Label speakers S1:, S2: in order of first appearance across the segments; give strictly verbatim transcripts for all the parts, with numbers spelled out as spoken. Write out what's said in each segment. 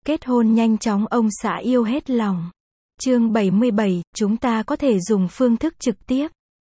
S1: Kết hôn nhanh chóng ông xã yêu hết lòng. Chương bảy mươi bảy, chúng ta có thể dùng phương thức trực tiếp.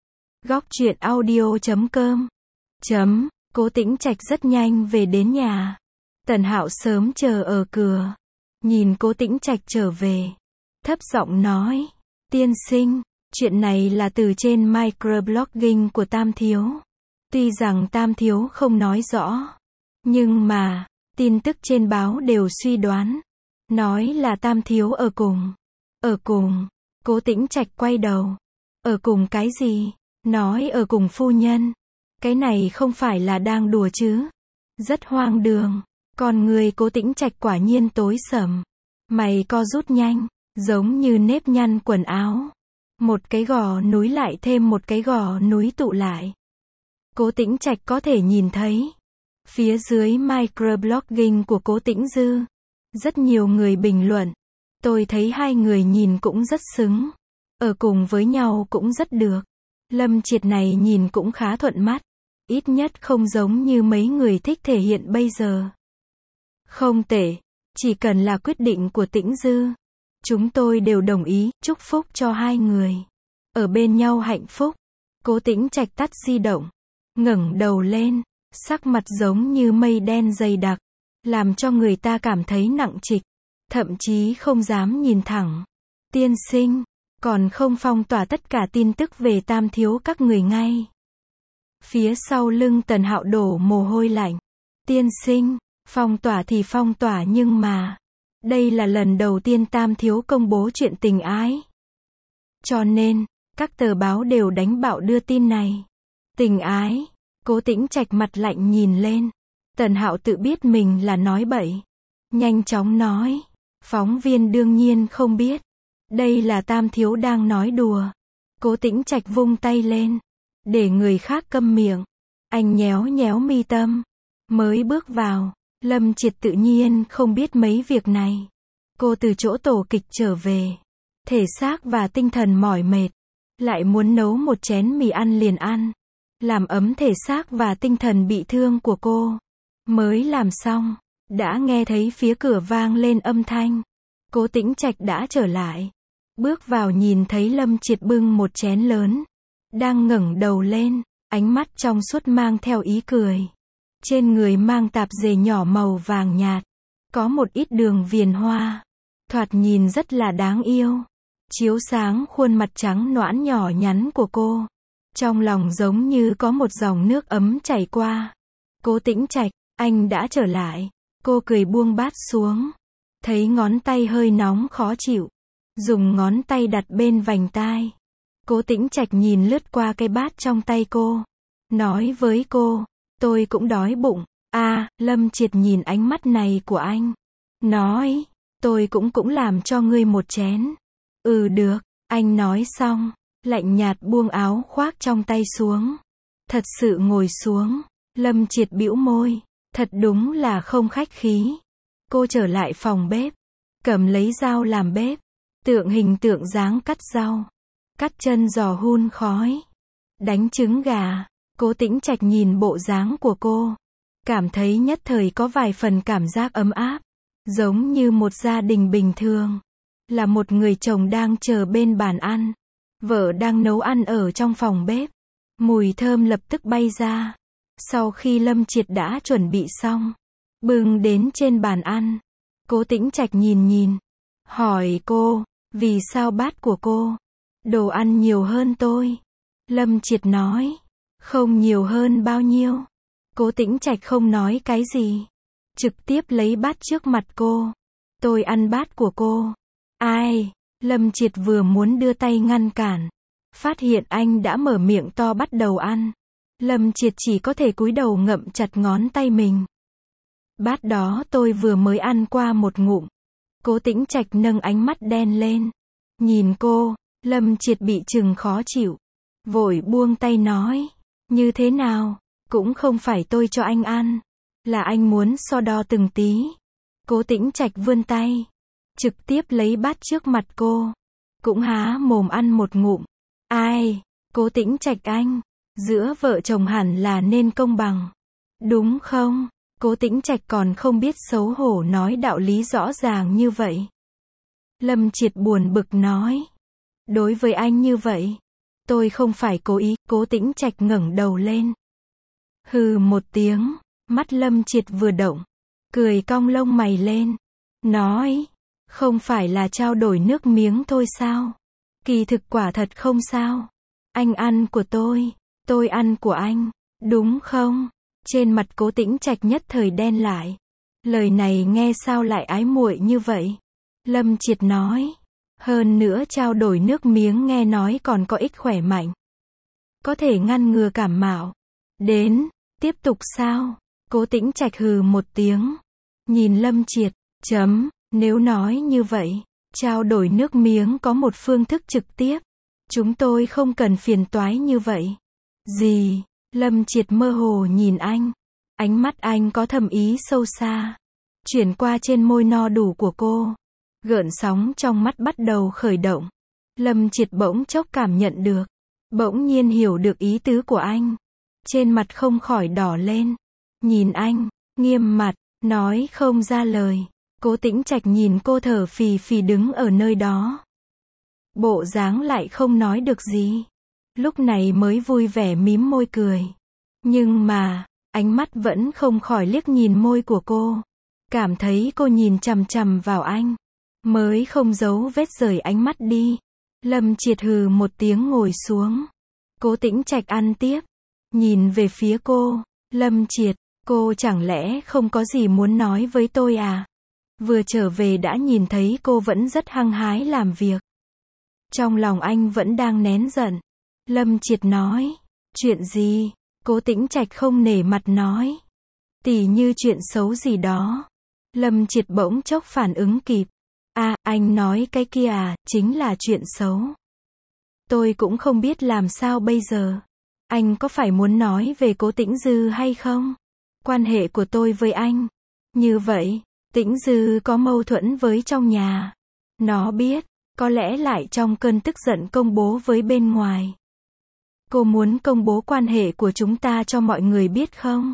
S1: Góc truyện audio chấm com. Chấm, Cố Tĩnh Trạch rất nhanh về đến nhà. Tần Hạo sớm chờ ở cửa. Nhìn Cố Tĩnh Trạch trở về. Thấp giọng nói, tiên sinh, chuyện này là từ trên microblogging của Tam Thiếu. Tuy rằng Tam Thiếu không nói rõ, nhưng mà, tin tức trên báo đều suy đoán. Nói là Tam Thiếu ở cùng. Ở cùng, Cố Tĩnh Trạch quay đầu. Ở cùng cái gì? Nói ở cùng phu nhân. Cái này không phải là đang đùa chứ? Rất hoang đường. Còn người Cố Tĩnh Trạch quả nhiên tối sầm. Mày co rút nhanh, giống như nếp nhăn quần áo. Một cái gò núi lại thêm một cái gò núi tụ lại. Cố Tĩnh Trạch có thể nhìn thấy. Phía dưới microblogging của Cố Tĩnh Dư. Rất nhiều người bình luận. Tôi thấy hai người nhìn cũng rất xứng. Ở cùng với nhau cũng rất được. Lâm Triệt này nhìn cũng khá thuận mắt. Ít nhất không giống như mấy người thích thể hiện bây giờ. Không tệ. Chỉ cần là quyết định của Tĩnh Dư. Chúng tôi đều đồng ý, chúc phúc cho hai người. Ở bên nhau hạnh phúc. Cố Tĩnh Trạch tắt di động. Ngẩng đầu lên. Sắc mặt giống như mây đen dày đặc. Làm cho người ta cảm thấy nặng trịch. Thậm chí không dám nhìn thẳng. Tiên sinh, còn không phong tỏa tất cả tin tức về Tam Thiếu các người ngay. Phía sau lưng Tần Hạo đổ mồ hôi lạnh. Tiên sinh, phong tỏa thì phong tỏa nhưng mà, đây là lần đầu tiên Tam Thiếu công bố chuyện tình ái. Cho nên, các tờ báo đều đánh bạo đưa tin này. Tình ái, Cố Tĩnh Trạch mặt lạnh nhìn lên. Tần Hạo tự biết mình là nói bậy. Nhanh chóng nói. Phóng viên đương nhiên không biết. Đây là Tam Thiếu đang nói đùa. Cố Tĩnh Trạch vung tay lên. Để người khác câm miệng. Anh nhéo nhéo mi tâm. Mới bước vào. Lâm Triệt tự nhiên không biết mấy việc này. Cô từ chỗ tổ kịch trở về. Thể xác và tinh thần mỏi mệt. Lại muốn nấu một chén mì ăn liền ăn. Làm ấm thể xác và tinh thần bị thương của cô. Mới làm xong. Đã nghe thấy phía cửa vang lên âm thanh. Cố Tĩnh Trạch đã trở lại. Bước vào nhìn thấy Lâm Triệt bưng một chén lớn. Đang ngẩng đầu lên. Ánh mắt trong suốt mang theo ý cười. Trên người mang tạp dề nhỏ màu vàng nhạt. Có một ít đường viền hoa. Thoạt nhìn rất là đáng yêu. Chiếu sáng khuôn mặt trắng nõn nhỏ nhắn của cô. Trong lòng giống như có một dòng nước ấm chảy qua. Cố Tĩnh Trạch, anh đã trở lại. Cô cười buông bát xuống. Thấy ngón tay hơi nóng khó chịu. Dùng ngón tay đặt bên vành tai. Cố Tĩnh Trạch nhìn lướt qua cái bát trong tay cô. Nói với cô, tôi cũng đói bụng. À, Lâm Triệt nhìn ánh mắt này của anh. Nói, tôi cũng cũng làm cho ngươi một chén. Ừ được, anh nói xong. Lạnh nhạt buông áo khoác trong tay xuống. Thật sự ngồi xuống. Lâm Triệt bĩu môi. Thật đúng là không khách khí. Cô trở lại phòng bếp. Cầm lấy dao làm bếp. Tượng hình tượng dáng cắt rau. Cắt chân giò hun khói. Đánh trứng gà. Cố Tĩnh Trạch nhìn bộ dáng của cô. Cảm thấy nhất thời có vài phần cảm giác ấm áp. Giống như một gia đình bình thường. Là một người chồng đang chờ bên bàn ăn. Vợ đang nấu ăn ở trong phòng bếp. Mùi thơm lập tức bay ra. Sau khi Lâm Triệt đã chuẩn bị xong. Bưng đến trên bàn ăn. Cố Tĩnh Trạch nhìn nhìn. Hỏi cô, vì sao bát của cô? Đồ ăn nhiều hơn tôi. Lâm Triệt nói. Không nhiều hơn bao nhiêu. Cố Tĩnh Trạch không nói cái gì. Trực tiếp lấy bát trước mặt cô. Tôi ăn bát của cô. Ai? Lâm Triệt vừa muốn đưa tay ngăn cản. Phát hiện anh đã mở miệng to bắt đầu ăn. Lâm Triệt chỉ có thể cúi đầu ngậm chặt ngón tay mình. Bát đó tôi vừa mới ăn qua một ngụm. Cố Tĩnh Trạch nâng ánh mắt đen lên. Nhìn cô, Lâm Triệt bị chừng khó chịu. Vội buông tay nói. Như thế nào? Cũng không phải tôi cho anh ăn. Là anh muốn so đo từng tí. Cố Tĩnh Trạch vươn tay. Trực tiếp lấy bát trước mặt cô. Cũng há mồm ăn một ngụm. Ai? Cố Tĩnh Trạch anh. Giữa vợ chồng hẳn là nên công bằng. Đúng không? Cố Tĩnh Trạch còn không biết xấu hổ nói đạo lý rõ ràng như vậy. Lâm Triệt buồn bực nói. Đối với anh như vậy, tôi không phải cố ý. Cố Tĩnh Trạch ngẩng đầu lên. Hừ một tiếng, mắt Lâm Triệt vừa động, cười cong lông mày lên, nói, không phải là trao đổi nước miếng thôi sao? Kỳ thực quả thật không sao. Anh ăn của tôi, tôi ăn của anh, đúng không? Trên mặt Cố Tĩnh Trạch nhất thời đen lại. Lời này nghe sao lại ái muội như vậy? Lâm Triệt nói, hơn nữa trao đổi nước miếng nghe nói còn có ích khỏe mạnh, có thể ngăn ngừa cảm mạo. Đến, tiếp tục sao? Cố Tĩnh Trạch hừ một tiếng, nhìn Lâm Triệt, chấm, nếu nói như vậy, trao đổi nước miếng có một phương thức trực tiếp, chúng tôi không cần phiền toái như vậy. Gì? Lâm Triệt mơ hồ nhìn anh, ánh mắt anh có thâm ý sâu xa, chuyển qua trên môi no đủ của cô. Gợn sóng trong mắt bắt đầu khởi động. Lâm Triệt bỗng chốc cảm nhận được, bỗng nhiên hiểu được ý tứ của anh. Trên mặt không khỏi đỏ lên. Nhìn anh, nghiêm mặt, nói không ra lời. Cố Tĩnh Trạch nhìn cô thở phì phì đứng ở nơi đó. Bộ dáng lại không nói được gì. Lúc này mới vui vẻ mím môi cười. Nhưng mà, ánh mắt vẫn không khỏi liếc nhìn môi của cô. Cảm thấy cô nhìn chằm chằm vào anh. Mới không giấu vết rời ánh mắt đi. Lâm Triệt hừ một tiếng ngồi xuống. Cố Tĩnh Trạch ăn tiếp. Nhìn về phía cô. Lâm Triệt, cô chẳng lẽ không có gì muốn nói với tôi à? Vừa trở về đã nhìn thấy cô vẫn rất hăng hái làm việc. Trong lòng anh vẫn đang nén giận. Lâm Triệt nói. Chuyện gì? Cố Tĩnh Trạch không nể mặt nói. Tỉ như chuyện xấu gì đó. Lâm Triệt bỗng chốc phản ứng kịp. À, anh nói cái kia à, chính là chuyện xấu. Tôi cũng không biết làm sao bây giờ. Anh có phải muốn nói về Cố Tĩnh Dư hay không? Quan hệ của tôi với anh. Như vậy, Tĩnh Dư có mâu thuẫn với trong nhà. Nó biết, có lẽ lại trong cơn tức giận công bố với bên ngoài. Cô muốn công bố quan hệ của chúng ta cho mọi người biết không?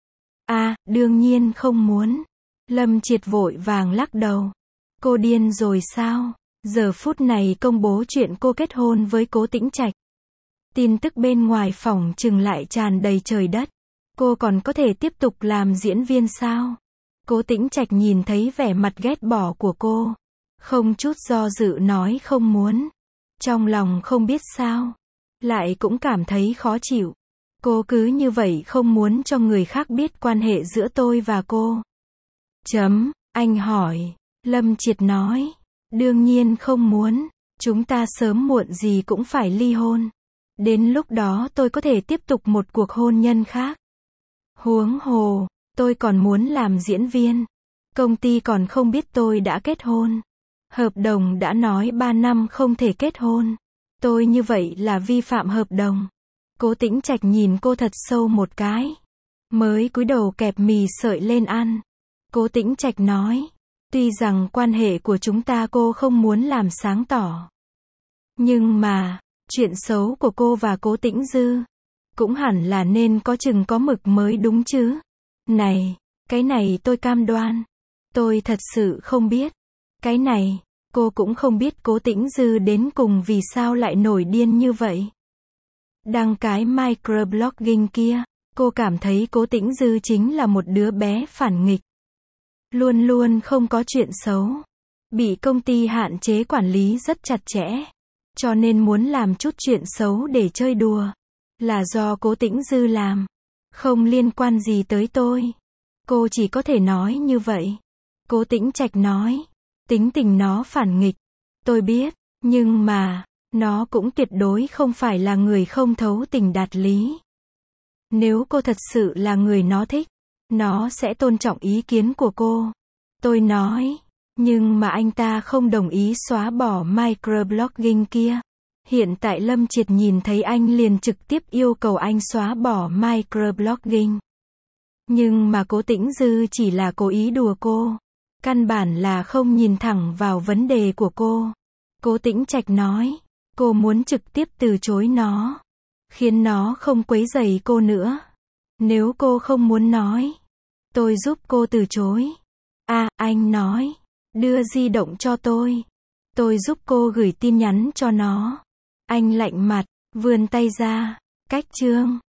S1: À, đương nhiên không muốn. Lâm Triệt vội vàng lắc đầu. Cô điên rồi sao? Giờ phút này công bố chuyện cô kết hôn với Cố Tĩnh Trạch. Tin tức bên ngoài phòng chừng lại tràn đầy trời đất. Cô còn có thể tiếp tục làm diễn viên sao? Cố Tĩnh Trạch nhìn thấy vẻ mặt ghét bỏ của cô. Không chút do dự nói không muốn. Trong lòng không biết sao. Lại cũng cảm thấy khó chịu. Cô cứ như vậy không muốn cho người khác biết quan hệ giữa tôi và cô. Chấm, anh hỏi. Lâm Triệt nói. Đương nhiên không muốn. Chúng ta sớm muộn gì cũng phải ly hôn. Đến lúc đó tôi có thể tiếp tục một cuộc hôn nhân khác. Huống hồ, tôi còn muốn làm diễn viên. Công ty còn không biết tôi đã kết hôn. Hợp đồng đã nói ba năm không thể kết hôn. Tôi như vậy là vi phạm hợp đồng. Cố Tĩnh Trạch nhìn cô thật sâu một cái. Mới cúi đầu kẹp mì sợi lên ăn. Cố Tĩnh Trạch nói. Tuy rằng quan hệ của chúng ta cô không muốn làm sáng tỏ. Nhưng mà, chuyện xấu của cô và Cố Tĩnh Dư cũng hẳn là nên có chừng có mực mới đúng chứ. Này, cái này tôi cam đoan. Tôi thật sự không biết. Cái này, cô cũng không biết Cố Tĩnh Dư đến cùng vì sao lại nổi điên như vậy. Đăng cái microblogging kia, cô cảm thấy Cố Tĩnh Dư chính là một đứa bé phản nghịch. Luôn luôn không có chuyện xấu. Bị công ty hạn chế quản lý rất chặt chẽ. Cho nên muốn làm chút chuyện xấu để chơi đùa. Là do Cố Tĩnh Dư làm. Không liên quan gì tới tôi. Cô chỉ có thể nói như vậy. Cố Tĩnh Trạch nói. Tính tình nó phản nghịch. Tôi biết. Nhưng mà, nó cũng tuyệt đối không phải là người không thấu tình đạt lý. Nếu cô thật sự là người nó thích, nó sẽ tôn trọng ý kiến của cô. Tôi nói. Nhưng mà anh ta không đồng ý xóa bỏ microblogging kia. Hiện tại Lâm Triệt nhìn thấy anh liền trực tiếp yêu cầu anh xóa bỏ microblogging. Nhưng mà Cố Tĩnh Dư chỉ là cố ý đùa cô. Căn bản là không nhìn thẳng vào vấn đề của cô. Cố Tĩnh Trạch nói. Cô muốn trực tiếp từ chối nó. Khiến nó không quấy rầy cô nữa. Nếu cô không muốn nói. Tôi giúp cô từ chối. À, anh nói. Đưa di động cho tôi. Tôi giúp cô gửi tin nhắn cho nó. Anh lạnh mặt, vươn tay ra. Cách chương.